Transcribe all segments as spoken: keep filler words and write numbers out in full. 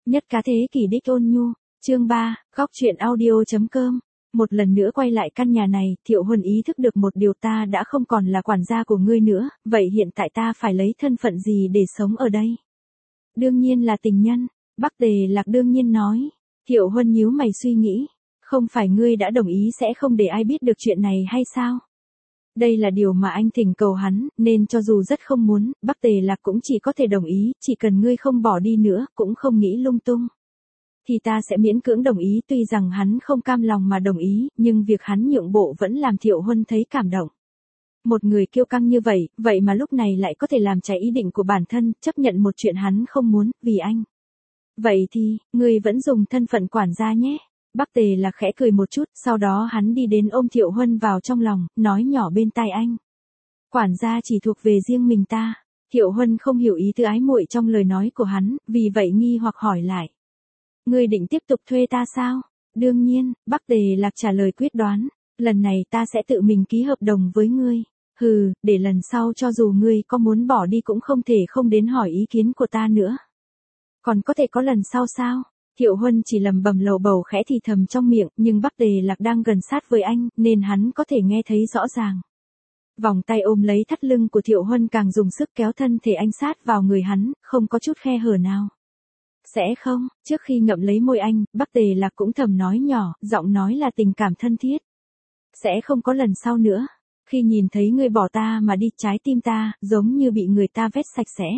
Nhất cá thế kỷ đích ôn nhu, chương ba, góc truyện audio.com. Một lần nữa quay lại căn nhà này, Thiệu Huân ý thức được một điều, ta đã không còn là quản gia của ngươi nữa, vậy hiện tại ta phải lấy thân phận gì để sống ở đây? Đương nhiên là tình nhân, Bắc Tề Lạc đương nhiên nói. Thiệu Huân nhíu mày suy nghĩ, không phải ngươi đã đồng ý sẽ không để ai biết được chuyện này hay sao? Đây là điều mà anh thỉnh cầu hắn, nên cho dù rất không muốn, Bắc Tề Lạc cũng chỉ có thể đồng ý, chỉ cần ngươi không bỏ đi nữa, cũng không nghĩ lung tung. Thì ta sẽ miễn cưỡng đồng ý, tuy rằng hắn không cam lòng mà đồng ý, nhưng việc hắn nhượng bộ vẫn làm Thiệu Huân thấy cảm động. Một người kiêu căng như vậy, vậy mà lúc này lại có thể làm trái ý định của bản thân, chấp nhận một chuyện hắn không muốn, vì anh. Vậy thì, ngươi vẫn dùng thân phận quản gia nhé. Bắc Tề Lạc khẽ cười một chút, sau đó hắn đi đến ôm Thiệu Huân vào trong lòng, nói nhỏ bên tai anh. Quản gia chỉ thuộc về riêng mình ta. Thiệu Huân không hiểu ý tứ ái muội trong lời nói của hắn, vì vậy nghi hoặc hỏi lại. Ngươi định tiếp tục thuê ta sao? Đương nhiên, Bắc Tề Lạc trả lời quyết đoán. Lần này ta sẽ tự mình ký hợp đồng với ngươi. Hừ, để lần sau cho dù ngươi có muốn bỏ đi cũng không thể không đến hỏi ý kiến của ta nữa. Còn có thể có lần sau sao? Thiệu Huân chỉ lầm bầm lầu bầu khẽ thì thầm trong miệng, nhưng Bắc Tề Lạc đang gần sát với anh, nên hắn có thể nghe thấy rõ ràng. Vòng tay ôm lấy thắt lưng của Thiệu Huân càng dùng sức kéo thân thể anh sát vào người hắn, không có chút khe hở nào. Sẽ không, trước khi ngậm lấy môi anh, Bắc Tề Lạc cũng thầm nói nhỏ, giọng nói là tình cảm thân thiết. Sẽ không có lần sau nữa. Khi nhìn thấy ngươi bỏ ta mà đi, trái tim ta, giống như bị người ta vét sạch sẽ.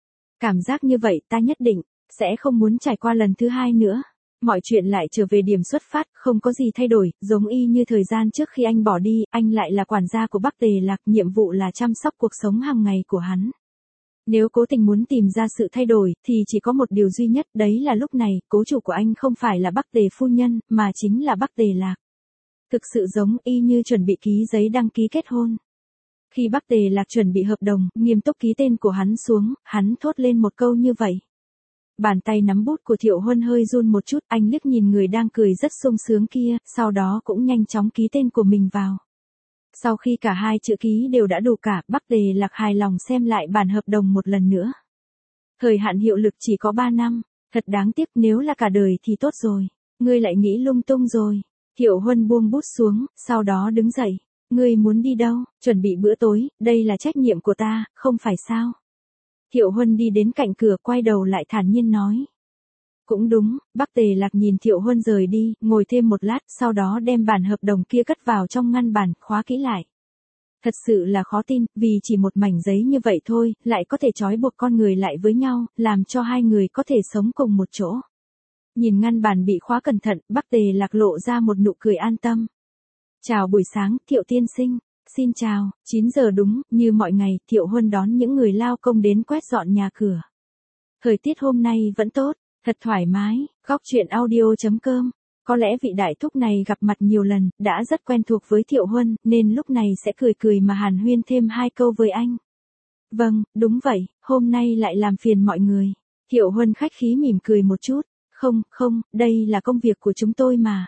Cảm giác như vậy ta nhất định sẽ không muốn trải qua lần thứ hai nữa. Mọi chuyện lại trở về điểm xuất phát, không có gì thay đổi, giống y như thời gian trước khi anh bỏ đi, anh lại là quản gia của Bắc Tề Lạc, nhiệm vụ là chăm sóc cuộc sống hàng ngày của hắn. Nếu cố tình muốn tìm ra sự thay đổi, thì chỉ có một điều duy nhất, đấy là lúc này, cố chủ của anh không phải là Bắc Tề phu nhân, mà chính là Bắc Tề Lạc. Thực sự giống y như chuẩn bị ký giấy đăng ký kết hôn. Khi Bắc Tề Lạc chuẩn bị hợp đồng, nghiêm túc ký tên của hắn xuống, hắn thốt lên một câu như vậy. Bàn tay nắm bút của Thiệu Huân hơi run một chút, anh liếc nhìn người đang cười rất sung sướng kia, sau đó cũng nhanh chóng ký tên của mình vào. Sau khi cả hai chữ ký đều đã đủ cả, Bắc Tề Lạc hài lòng xem lại bản hợp đồng một lần nữa. Thời hạn hiệu lực chỉ có ba năm, thật đáng tiếc, nếu là cả đời thì tốt rồi. Ngươi lại nghĩ lung tung rồi. Thiệu Huân buông bút xuống, sau đó đứng dậy. Ngươi muốn đi đâu? Chuẩn bị bữa tối, đây là trách nhiệm của ta, không phải sao? Thiệu Huân đi đến cạnh cửa, quay đầu lại thản nhiên nói. Cũng đúng, Bắc Tề Lạc nhìn Thiệu Huân rời đi, ngồi thêm một lát, sau đó đem bản hợp đồng kia cất vào trong ngăn bàn, khóa kỹ lại. Thật sự là khó tin, vì chỉ một mảnh giấy như vậy thôi, lại có thể trói buộc con người lại với nhau, làm cho hai người có thể sống cùng một chỗ. Nhìn ngăn bàn bị khóa cẩn thận, Bắc Tề Lạc lộ ra một nụ cười an tâm. Chào buổi sáng, Thiệu tiên sinh. Xin chào, chín giờ đúng, như mọi ngày, Thiệu Huân đón những người lao công đến quét dọn nhà cửa. Thời tiết hôm nay vẫn tốt, thật thoải mái, góc truyện audio.com. Có lẽ vị đại thúc này gặp mặt nhiều lần, đã rất quen thuộc với Thiệu Huân, nên lúc này sẽ cười cười mà hàn huyên thêm hai câu với anh. Vâng, đúng vậy, hôm nay lại làm phiền mọi người. Thiệu Huân khách khí mỉm cười một chút. Không, không, đây là công việc của chúng tôi mà.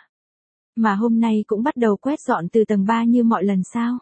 Mà hôm nay cũng bắt đầu quét dọn từ tầng ba như mọi lần sao?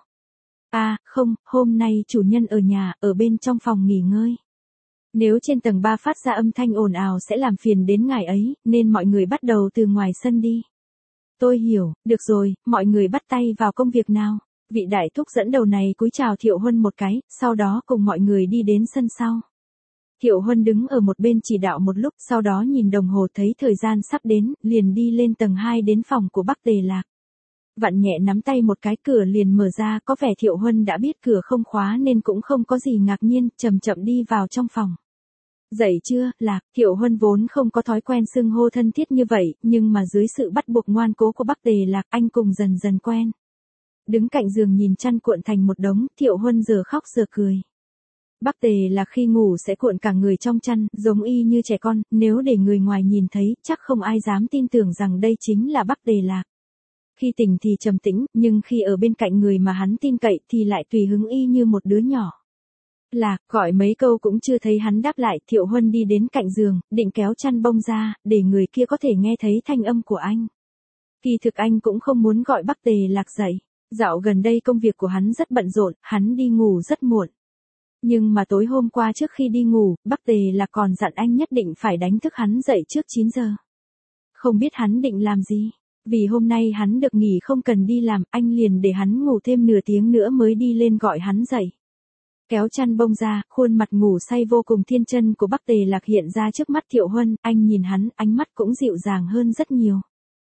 À, không, hôm nay chủ nhân ở nhà, ở bên trong phòng nghỉ ngơi. Nếu trên tầng ba phát ra âm thanh ồn ào sẽ làm phiền đến ngài ấy, nên mọi người bắt đầu từ ngoài sân đi. Tôi hiểu, được rồi, mọi người bắt tay vào công việc nào. Vị đại thúc dẫn đầu này cúi chào Thiệu Huân một cái, sau đó cùng mọi người đi đến sân sau. Thiệu Huân đứng ở một bên chỉ đạo một lúc, sau đó nhìn đồng hồ thấy thời gian sắp đến, liền đi lên tầng hai đến phòng của Bắc Tề Lạc. Vặn nhẹ nắm tay một cái, cửa liền mở ra, có vẻ Thiệu Huân đã biết cửa không khóa nên cũng không có gì ngạc nhiên, chậm chậm đi vào trong phòng. Dậy chưa, Lạc? Thiệu Huân vốn không có thói quen xưng hô thân thiết như vậy, nhưng mà dưới sự bắt buộc ngoan cố của Bắc Tề Lạc, anh cùng dần dần quen. Đứng cạnh giường nhìn chăn cuộn thành một đống, Thiệu Huân giờ khóc giờ cười. Bắc Tề Lạc khi ngủ sẽ cuộn cả người trong chăn, giống y như trẻ con, nếu để người ngoài nhìn thấy, chắc không ai dám tin tưởng rằng đây chính là Bắc Tề Lạc. Khi tỉnh thì trầm tĩnh, nhưng khi ở bên cạnh người mà hắn tin cậy thì lại tùy hứng y như một đứa nhỏ. Lạc, gọi mấy câu cũng chưa thấy hắn đáp lại, Thiệu Huân đi đến cạnh giường, định kéo chăn bông ra, để người kia có thể nghe thấy thanh âm của anh. Kỳ thực anh cũng không muốn gọi Bắc Tề Lạc dậy. Dạo gần đây công việc của hắn rất bận rộn, hắn đi ngủ rất muộn. Nhưng mà tối hôm qua trước khi đi ngủ, Bắc Tề là còn dặn anh nhất định phải đánh thức hắn dậy trước chín giờ. Không biết hắn định làm gì? Vì hôm nay hắn được nghỉ không cần đi làm, anh liền để hắn ngủ thêm nửa tiếng nữa mới đi lên gọi hắn dậy. Kéo chăn bông ra, khuôn mặt ngủ say vô cùng thiên chân của Bắc Tề Lạc hiện ra trước mắt Thiệu Huân, anh nhìn hắn, ánh mắt cũng dịu dàng hơn rất nhiều.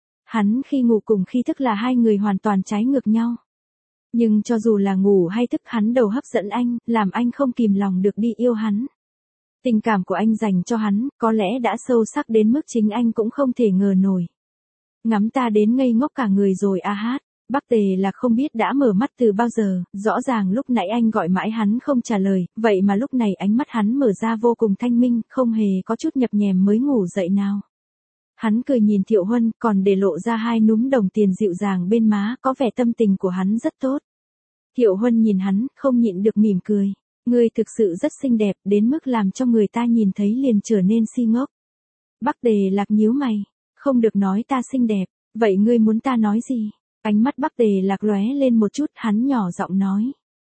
Hắn khi ngủ cùng khi thức là hai người hoàn toàn trái ngược nhau. Nhưng cho dù là ngủ hay thức hắn đều hấp dẫn anh, làm anh không kìm lòng được đi yêu hắn. Tình cảm của anh dành cho hắn, có lẽ đã sâu sắc đến mức chính anh cũng không thể ngờ nổi. Ngắm ta đến ngây ngốc cả người rồi a hát. Bắc Tề là không biết đã mở mắt từ bao giờ, rõ ràng lúc nãy anh gọi mãi hắn không trả lời, vậy mà lúc này ánh mắt hắn mở ra vô cùng thanh minh, không hề có chút nhập nhèm mới ngủ dậy nào. Hắn cười nhìn Thiệu Huân, còn để lộ ra hai núm đồng tiền dịu dàng bên má, có vẻ tâm tình của hắn rất tốt. Thiệu Huân nhìn hắn, không nhịn được mỉm cười. Ngươi thực sự rất xinh đẹp, đến mức làm cho người ta nhìn thấy liền trở nên si ngốc. Bắc Tề Lạc nhíu mày, không được nói ta xinh đẹp, vậy ngươi muốn ta nói gì? Ánh mắt Bắc Tề Lạc lóe lên một chút, hắn nhỏ giọng nói.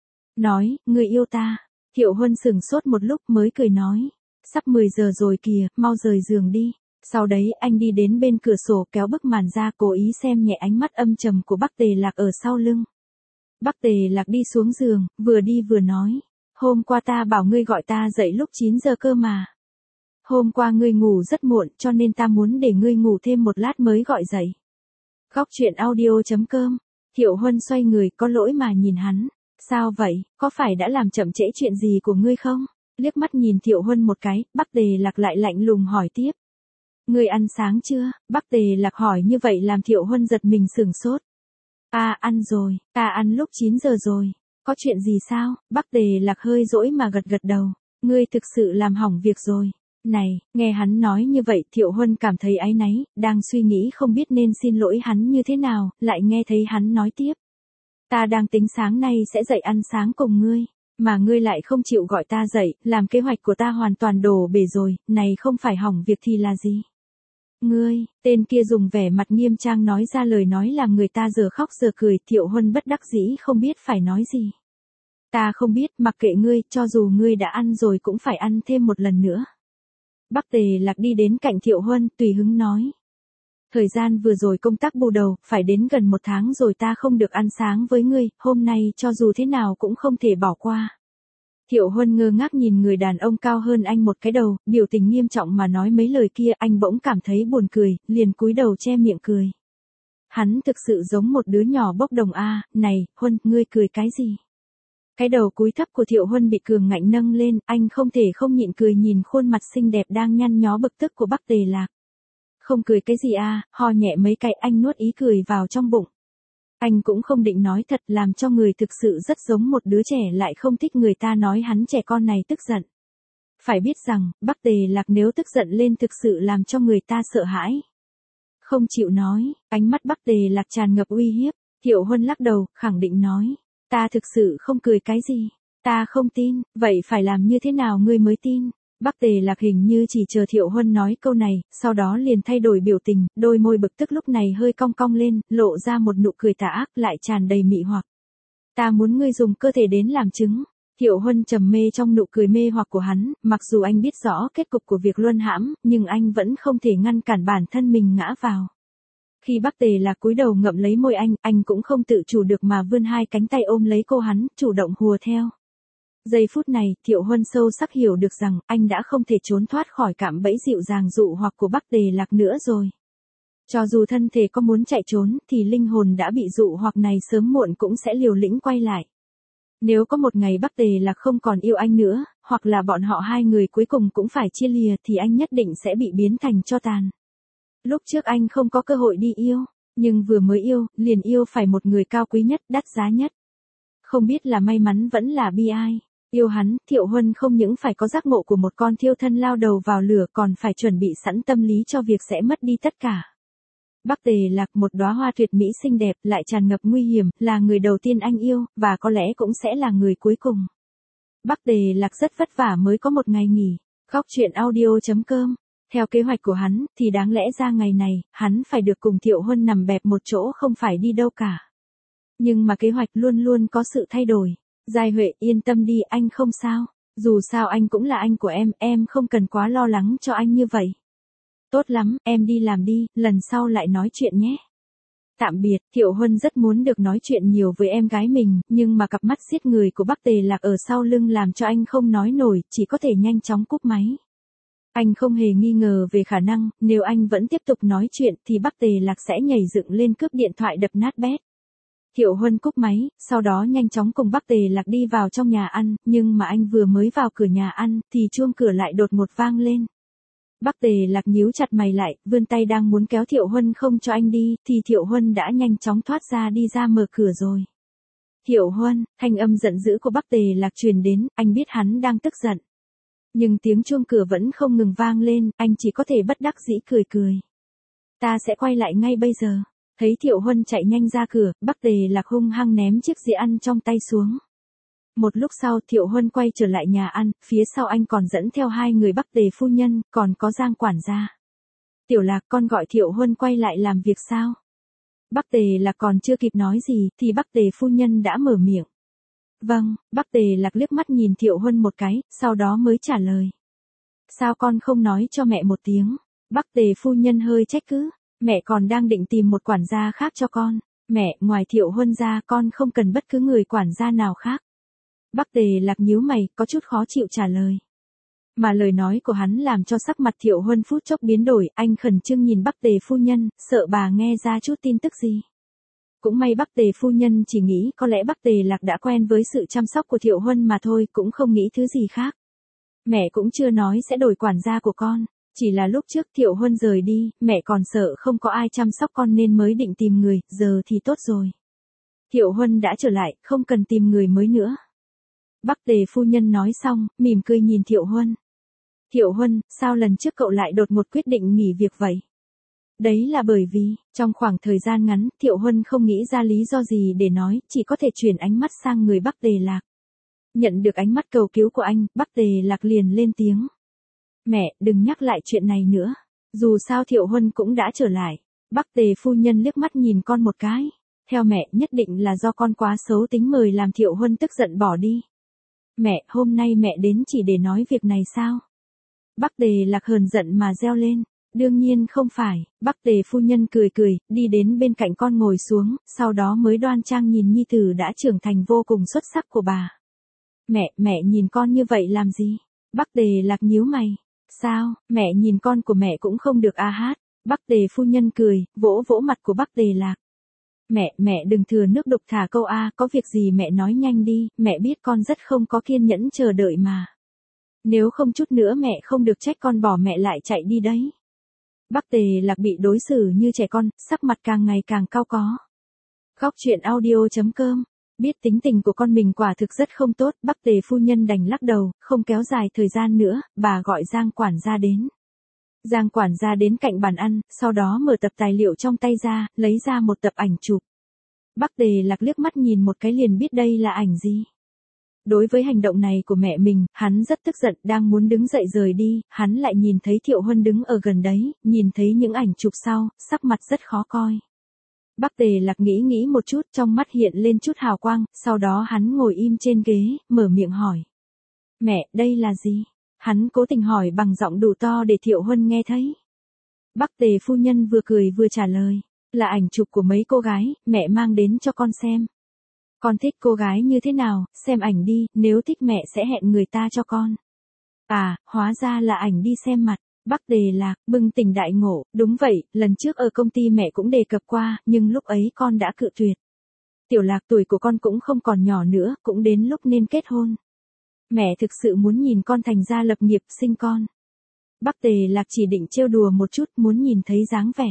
Nói, ngươi yêu ta. Thiệu Huân sững sốt một lúc mới cười nói. Sắp mười giờ rồi kìa, mau rời giường đi. Sau đấy anh đi đến bên cửa sổ kéo bức màn ra cố ý xem nhẹ ánh mắt âm trầm của Bắc Tề Lạc ở sau lưng. Bắc Tề Lạc đi xuống giường, vừa đi vừa nói. Hôm qua ta bảo ngươi gọi ta dậy lúc chín giờ cơ mà. Hôm qua ngươi ngủ rất muộn cho nên ta muốn để ngươi ngủ thêm một lát mới gọi dậy. Góc truyện audio chấm com. Thiệu Huân xoay người có lỗi mà nhìn hắn. Sao vậy, có phải đã làm chậm trễ chuyện gì của ngươi không? Liếc mắt nhìn Thiệu Huân một cái, Bắc Tề Lạc lại lạnh lùng hỏi tiếp. Ngươi ăn sáng chưa? Bắc Tề Lạc hỏi như vậy làm Thiệu Huân giật mình sửng sốt. À ăn rồi, ta ăn lúc chín giờ rồi. Có chuyện gì sao? Bắc Tề Lạc hơi dỗi mà gật gật đầu. Ngươi thực sự làm hỏng việc rồi. Này, nghe hắn nói như vậy Thiệu Huân cảm thấy áy náy, đang suy nghĩ không biết nên xin lỗi hắn như thế nào, lại nghe thấy hắn nói tiếp. Ta đang tính sáng nay sẽ dậy ăn sáng cùng ngươi, mà ngươi lại không chịu gọi ta dậy, làm kế hoạch của ta hoàn toàn đổ bể rồi, này không phải hỏng việc thì là gì? Ngươi, tên kia dùng vẻ mặt nghiêm trang nói ra lời nói làm người ta giờ khóc giờ cười, Thiệu Huân bất đắc dĩ không biết phải nói gì. Ta không biết, mặc kệ ngươi, cho dù ngươi đã ăn rồi cũng phải ăn thêm một lần nữa. Bắc Tề Lạc đi đến cạnh Thiệu Huân, tùy hứng nói. Thời gian vừa rồi công tác bù đầu, phải đến gần một tháng rồi ta không được ăn sáng với ngươi, hôm nay cho dù thế nào cũng không thể bỏ qua. Thiệu Huân ngơ ngác nhìn người đàn ông cao hơn anh một cái đầu, biểu tình nghiêm trọng mà nói mấy lời kia, anh bỗng cảm thấy buồn cười, liền cúi đầu che miệng cười. Hắn thực sự giống một đứa nhỏ bốc đồng a, này, Huân, ngươi cười cái gì? Cái đầu cúi thấp của Thiệu Huân bị cường ngạnh nâng lên, anh không thể không nhịn cười nhìn khuôn mặt xinh đẹp đang nhăn nhó bực tức của Bắc Tề Lạc. Không cười cái gì a, ho nhẹ mấy cái anh nuốt ý cười vào trong bụng. Anh cũng không định nói thật làm cho người thực sự rất giống một đứa trẻ lại không thích người ta nói hắn trẻ con này tức giận. Phải biết rằng, Bắc Tề Lạc nếu tức giận lên thực sự làm cho người ta sợ hãi. Không chịu nói, ánh mắt Bắc Tề Lạc tràn ngập uy hiếp, Thiệu Huân lắc đầu, khẳng định nói. Ta thực sự không cười cái gì, ta không tin, vậy phải làm như thế nào ngươi mới tin? Bắc Tề Lạc hình như chỉ chờ Thiệu Huân nói câu này, sau đó liền thay đổi biểu tình, đôi môi bực tức lúc này hơi cong cong lên, lộ ra một nụ cười tà ác lại tràn đầy mị hoặc. Ta muốn ngươi dùng cơ thể đến làm chứng. Thiệu Huân trầm mê trong nụ cười mê hoặc của hắn, mặc dù anh biết rõ kết cục của việc luân hãm, nhưng anh vẫn không thể ngăn cản bản thân mình ngã vào. Khi Bắc Tề Lạc cúi đầu ngậm lấy môi anh, anh cũng không tự chủ được mà vươn hai cánh tay ôm lấy cô hắn, chủ động hùa theo. Giây phút này, Thiệu Huân sâu sắc hiểu được rằng, anh đã không thể trốn thoát khỏi cạm bẫy dịu dàng dụ hoặc của Bắc Tề Lạc nữa rồi. Cho dù thân thể có muốn chạy trốn, thì linh hồn đã bị dụ hoặc này sớm muộn cũng sẽ liều lĩnh quay lại. Nếu có một ngày Bắc Tề Lạc không còn yêu anh nữa, hoặc là bọn họ hai người cuối cùng cũng phải chia lìa thì anh nhất định sẽ bị biến thành tro tàn. Lúc trước anh không có cơ hội đi yêu, nhưng vừa mới yêu, liền yêu phải một người cao quý nhất, đắt giá nhất. Không biết là may mắn vẫn là bi ai. Yêu hắn, Thiệu Huân không những phải có giác ngộ của một con thiêu thân lao đầu vào lửa còn phải chuẩn bị sẵn tâm lý cho việc sẽ mất đi tất cả. Bắc Tề Lạc, một đóa hoa tuyệt mỹ xinh đẹp lại tràn ngập nguy hiểm, là người đầu tiên anh yêu, và có lẽ cũng sẽ là người cuối cùng. Bắc Tề Lạc rất vất vả mới có một ngày nghỉ. Góc truyện audio chấm com. Theo kế hoạch của hắn, thì đáng lẽ ra ngày này, hắn phải được cùng Thiệu Huân nằm bẹp một chỗ không phải đi đâu cả. Nhưng mà kế hoạch luôn luôn có sự thay đổi. Giai Huệ, yên tâm đi, anh không sao. Dù sao anh cũng là anh của em, em không cần quá lo lắng cho anh như vậy. Tốt lắm, em đi làm đi, lần sau lại nói chuyện nhé. Tạm biệt. Thiệu Huân rất muốn được nói chuyện nhiều với em gái mình, nhưng mà cặp mắt giết người của Bắc Tề Lạc ở sau lưng làm cho anh không nói nổi, chỉ có thể nhanh chóng cúp máy. Anh không hề nghi ngờ về khả năng, nếu anh vẫn tiếp tục nói chuyện thì Bắc Tề Lạc sẽ nhảy dựng lên cướp điện thoại đập nát bét. Thiệu Huân cúp máy, sau đó nhanh chóng cùng Bắc Tề Lạc đi vào trong nhà ăn, nhưng mà anh vừa mới vào cửa nhà ăn, thì chuông cửa lại đột ngột vang lên. Bắc Tề Lạc nhíu chặt mày lại, vươn tay đang muốn kéo Thiệu Huân không cho anh đi, thì Thiệu Huân đã nhanh chóng thoát ra đi ra mở cửa rồi. Thiệu Huân, thanh âm giận dữ của Bắc Tề Lạc truyền đến, anh biết hắn đang tức giận. Nhưng tiếng chuông cửa vẫn không ngừng vang lên, anh chỉ có thể bất đắc dĩ cười cười. Ta sẽ quay lại ngay bây giờ. Thấy Thiệu Huân chạy nhanh ra cửa, Bắc Tề Lạc hung hăng ném chiếc dĩa ăn trong tay xuống. Một lúc sau Thiệu Huân quay trở lại nhà ăn, phía sau anh còn dẫn theo hai người Bắc Tề phu nhân, còn có Giang quản gia. Tiểu Lạc, con gọi Thiệu Huân quay lại làm việc sao? Bắc Tề Lạc còn chưa kịp nói gì, thì Bắc Tề phu nhân đã mở miệng. Vâng, Bắc Tề Lạc liếc mắt nhìn Thiệu Huân một cái, sau đó mới trả lời. Sao con không nói cho mẹ một tiếng? Bắc Tề phu nhân hơi trách cứ. Mẹ còn đang định tìm một quản gia khác cho con. Mẹ, ngoài Thiệu Huân ra con không cần bất cứ người quản gia nào khác. Bắc Tề Lạc nhíu mày, có chút khó chịu trả lời. Mà lời nói của hắn làm cho sắc mặt Thiệu Huân phút chốc biến đổi, anh khẩn trương nhìn Bắc Tề phu nhân, sợ bà nghe ra chút tin tức gì. Cũng may Bắc Tề phu nhân chỉ nghĩ có lẽ Bắc Tề Lạc đã quen với sự chăm sóc của Thiệu Huân mà thôi, cũng không nghĩ thứ gì khác. Mẹ cũng chưa nói sẽ đổi quản gia của con. Chỉ là lúc trước Thiệu Huân rời đi, mẹ còn sợ không có ai chăm sóc con nên mới định tìm người, giờ thì tốt rồi. Thiệu Huân đã trở lại, không cần tìm người mới nữa. Bắc Tề phu nhân nói xong, mỉm cười nhìn Thiệu Huân. Thiệu Huân, sao lần trước cậu lại đột ngột quyết định nghỉ việc vậy? Đấy là bởi vì, trong khoảng thời gian ngắn, Thiệu Huân không nghĩ ra lý do gì để nói, chỉ có thể chuyển ánh mắt sang người Bắc Tề Lạc. Nhận được ánh mắt cầu cứu của anh, Bắc Tề Lạc liền lên tiếng. Mẹ, đừng nhắc lại chuyện này nữa. Dù sao Thiệu Huân cũng đã trở lại. Bắc Tề phu nhân liếc mắt nhìn con một cái. Theo mẹ, nhất định là do con quá xấu tính mời làm Thiệu Huân tức giận bỏ đi. Mẹ, hôm nay mẹ đến chỉ để nói việc này sao? Bắc Tề Lạc hờn giận mà reo lên. Đương nhiên không phải. Bắc Tề phu nhân cười cười, đi đến bên cạnh con ngồi xuống, sau đó mới đoan trang nhìn nhi tử đã trưởng thành vô cùng xuất sắc của bà. Mẹ, mẹ nhìn con như vậy làm gì? Bắc Tề Lạc nhíu mày. Sao, mẹ nhìn con của mẹ cũng không được a hát. Bắc Tề phu nhân cười, vỗ vỗ mặt của Bắc Tề Lạc. Mẹ, mẹ đừng thừa nước đục thả câu a, có việc gì mẹ nói nhanh đi, mẹ biết con rất không có kiên nhẫn chờ đợi mà. Nếu không chút nữa mẹ không được trách con bỏ mẹ lại chạy đi đấy. Bắc Tề Lạc bị đối xử như trẻ con, sắc mặt càng ngày càng cao có. Góc truyện audio chấm com. Biết tính tình của con mình quả thực rất không tốt, Bắc Tề phu nhân đành lắc đầu, không kéo dài thời gian nữa, bà gọi Giang quản gia đến. Giang quản gia đến cạnh bàn ăn, sau đó mở tập tài liệu trong tay ra, lấy ra một tập ảnh chụp. Bắc Tề Lạc liếc mắt nhìn một cái liền biết đây là ảnh gì. Đối với hành động này của mẹ mình, hắn rất tức giận, đang muốn đứng dậy rời đi, hắn lại nhìn thấy Thiệu Huân đứng ở gần đấy, nhìn thấy những ảnh chụp sau, sắc mặt rất khó coi. Bắc Tề Lạc nghĩ nghĩ một chút, trong mắt hiện lên chút hào quang, sau đó hắn ngồi im trên ghế, mở miệng hỏi. Mẹ, đây là gì? Hắn cố tình hỏi bằng giọng đủ to để Thiệu Huân nghe thấy. Bắc Tề phu nhân vừa cười vừa trả lời. Là ảnh chụp của mấy cô gái, mẹ mang đến cho con xem. Con thích cô gái như thế nào, xem ảnh đi, nếu thích mẹ sẽ hẹn người ta cho con. À, hóa ra là ảnh đi xem mặt. Bắc Tề Lạc, bừng tỉnh đại ngộ, đúng vậy, lần trước ở công ty mẹ cũng đề cập qua, nhưng lúc ấy con đã cự tuyệt. Tiểu Lạc tuổi của con cũng không còn nhỏ nữa, cũng đến lúc nên kết hôn. Mẹ thực sự muốn nhìn con thành gia lập nghiệp, sinh con. Bắc Tề Lạc chỉ định trêu đùa một chút, muốn nhìn thấy dáng vẻ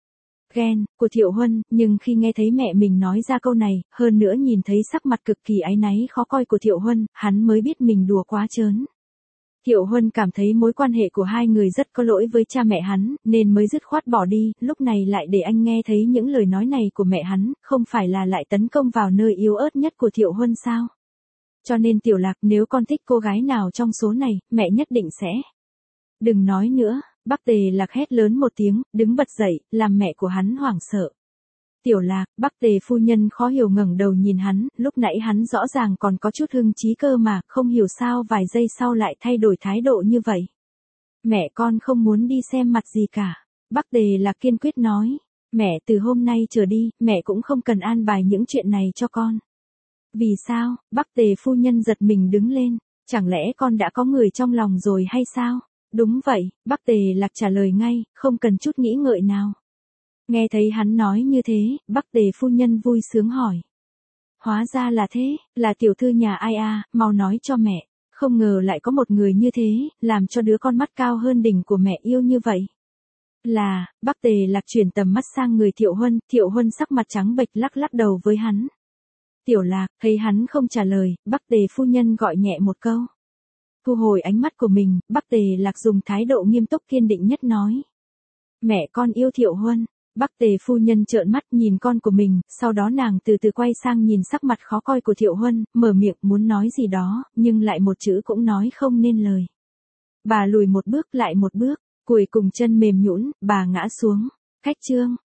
ghen của Thiệu Huân, nhưng khi nghe thấy mẹ mình nói ra câu này, hơn nữa nhìn thấy sắc mặt cực kỳ áy náy khó coi của Thiệu Huân, hắn mới biết mình đùa quá trớn. Thiệu Huân cảm thấy mối quan hệ của hai người rất có lỗi với cha mẹ hắn, nên mới dứt khoát bỏ đi, lúc này lại để anh nghe thấy những lời nói này của mẹ hắn, không phải là lại tấn công vào nơi yếu ớt nhất của Thiệu Huân sao? Cho nên Tiểu Lạc, nếu con thích cô gái nào trong số này, mẹ nhất định sẽ. Đừng nói nữa, Bắc Tề Lạc hét lớn một tiếng, đứng bật dậy, làm mẹ của hắn hoảng sợ. Tiểu Lạc, Bắc Tề phu nhân khó hiểu ngẩng đầu nhìn hắn, lúc nãy hắn rõ ràng còn có chút hưng trí cơ mà, không hiểu sao vài giây sau lại thay đổi thái độ như vậy. Mẹ con không muốn đi xem mặt gì cả. Bắc Tề Lạc kiên quyết nói. Mẹ từ hôm nay trở đi, mẹ cũng không cần an bài những chuyện này cho con. Vì sao? Bắc Tề phu nhân giật mình đứng lên. Chẳng lẽ con đã có người trong lòng rồi hay sao? Đúng vậy, Bắc Tề Lạc trả lời ngay, không cần chút nghĩ ngợi nào. Nghe thấy hắn nói như thế, Bắc Tề phu nhân vui sướng hỏi. Hóa ra là thế, là tiểu thư nhà ai à, mau nói cho mẹ. Không ngờ lại có một người như thế, làm cho đứa con mắt cao hơn đỉnh của mẹ yêu như vậy. Là, Bắc Tề Lạc chuyển tầm mắt sang người Thiệu Huân, Thiệu Huân sắc mặt trắng bệch lắc lắc đầu với hắn. Tiểu Lạc, thấy hắn không trả lời, Bắc Tề phu nhân gọi nhẹ một câu. Thu hồi ánh mắt của mình, Bắc Tề Lạc dùng thái độ nghiêm túc kiên định nhất nói. Mẹ con yêu Thiệu Huân. Bắc Tề phu nhân trợn mắt nhìn con của mình, sau đó nàng từ từ quay sang nhìn sắc mặt khó coi của Thiệu Huân, mở miệng muốn nói gì đó, nhưng lại một chữ cũng nói không nên lời. Bà lùi một bước lại một bước, cuối cùng chân mềm nhũn, bà ngã xuống. Cách chương